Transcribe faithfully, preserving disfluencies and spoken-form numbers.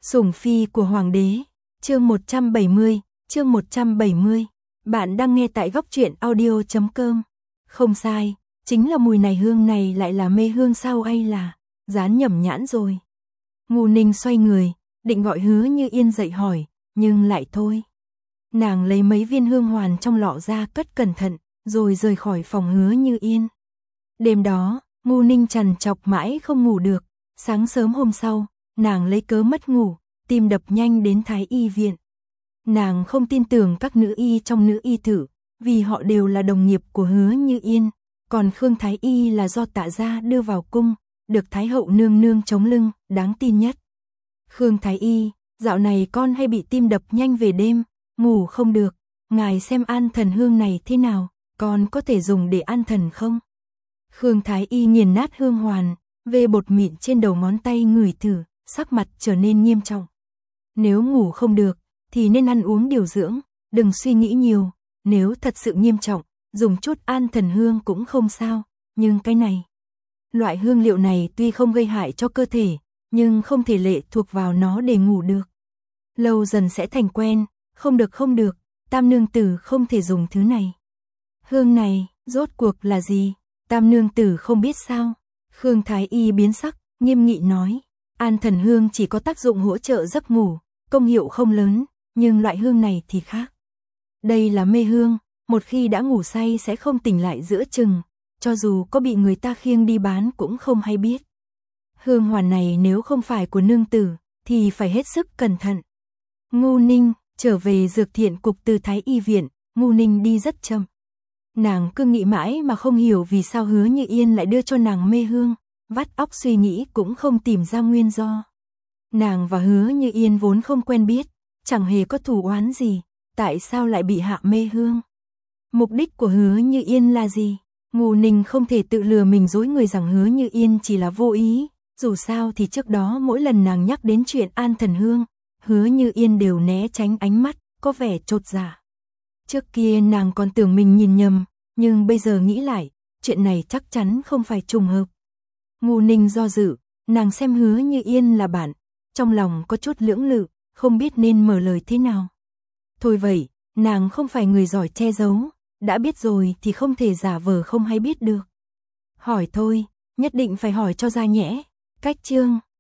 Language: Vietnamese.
Sủng phi của hoàng đế, chương một trăm bảy mươi, chương một trăm bảy mươi. Bạn đang nghe tại góc truyện audio chấm com. Không sai, chính là mùi này, hương này lại là mê hương sao hay là dán nhầm nhãn rồi. Ngô Ninh xoay người, định gọi Hứa Như Yên dậy hỏi, nhưng lại thôi. Nàng lấy mấy viên hương hoàn trong lọ ra cất cẩn thận, rồi rời khỏi phòng Hứa Như Yên. Đêm đó, Ngô Ninh trằn trọc mãi không ngủ được, sáng sớm hôm sau, nàng lấy cớ mất ngủ, tim đập nhanh đến Thái y viện. Nàng không tin tưởng các nữ y trong nữ y thử, vì họ đều là đồng nghiệp của Hứa Như Yên, còn Khương Thái y là do Tạ gia đưa vào cung, được Thái hậu nương nương chống lưng, đáng tin nhất. Khương Thái y, dạo này con hay bị tim đập nhanh về đêm, ngủ không được, ngài xem an thần hương này thế nào, con có thể dùng để an thần không? Khương Thái y nghiền nát hương hoàn, về bột mịn trên đầu ngón tay ngửi thử, sắc mặt trở nên nghiêm trọng. Nếu ngủ không được, thì nên ăn uống điều dưỡng, đừng suy nghĩ nhiều, nếu thật sự nghiêm trọng, dùng chút an thần hương cũng không sao, nhưng cái này. Loại hương liệu này tuy không gây hại cho cơ thể, nhưng không thể lệ thuộc vào nó để ngủ được. Lâu dần sẽ thành quen, không được không được, Tam nương tử không thể dùng thứ này. Hương này, rốt cuộc là gì? Tam nương tử không biết sao? Khương Thái y biến sắc, nghiêm nghị nói, an thần hương chỉ có tác dụng hỗ trợ giấc ngủ, công hiệu không lớn, nhưng loại hương này thì khác. Đây là mê hương, một khi đã ngủ say sẽ không tỉnh lại giữa chừng, cho dù có bị người ta khiêng đi bán cũng không hay biết. Hương hoàn này nếu không phải của nương tử, thì phải hết sức cẩn thận. Ngô Ninh, trở về dược thiện cục từ Thái y viện, Ngô Ninh đi rất chậm. Nàng cứ nghĩ mãi mà không hiểu vì sao Hứa Như Yên lại đưa cho nàng mê hương, vắt óc suy nghĩ cũng không tìm ra nguyên do. Nàng và Hứa Như Yên vốn không quen biết, chẳng hề có thù oán gì, tại sao lại bị hạ mê hương? Mục đích của Hứa Như Yên là gì? Ngô Ninh không thể tự lừa mình dối người rằng Hứa Như Yên chỉ là vô ý, dù sao thì trước đó mỗi lần nàng nhắc đến chuyện an thần hương, Hứa Như Yên đều né tránh ánh mắt, có vẻ chột dạ. Trước kia nàng còn tưởng mình nhìn nhầm, nhưng bây giờ nghĩ lại, chuyện này chắc chắn không phải trùng hợp. Ngô Ninh do dự, nàng xem Hứa Như Yên là bạn, trong lòng có chút lưỡng lự, không biết nên mở lời thế nào. Thôi vậy, nàng không phải người giỏi che giấu, đã biết rồi thì không thể giả vờ không hay biết được. Hỏi thôi, nhất định phải hỏi cho ra nhẽ. Cách chương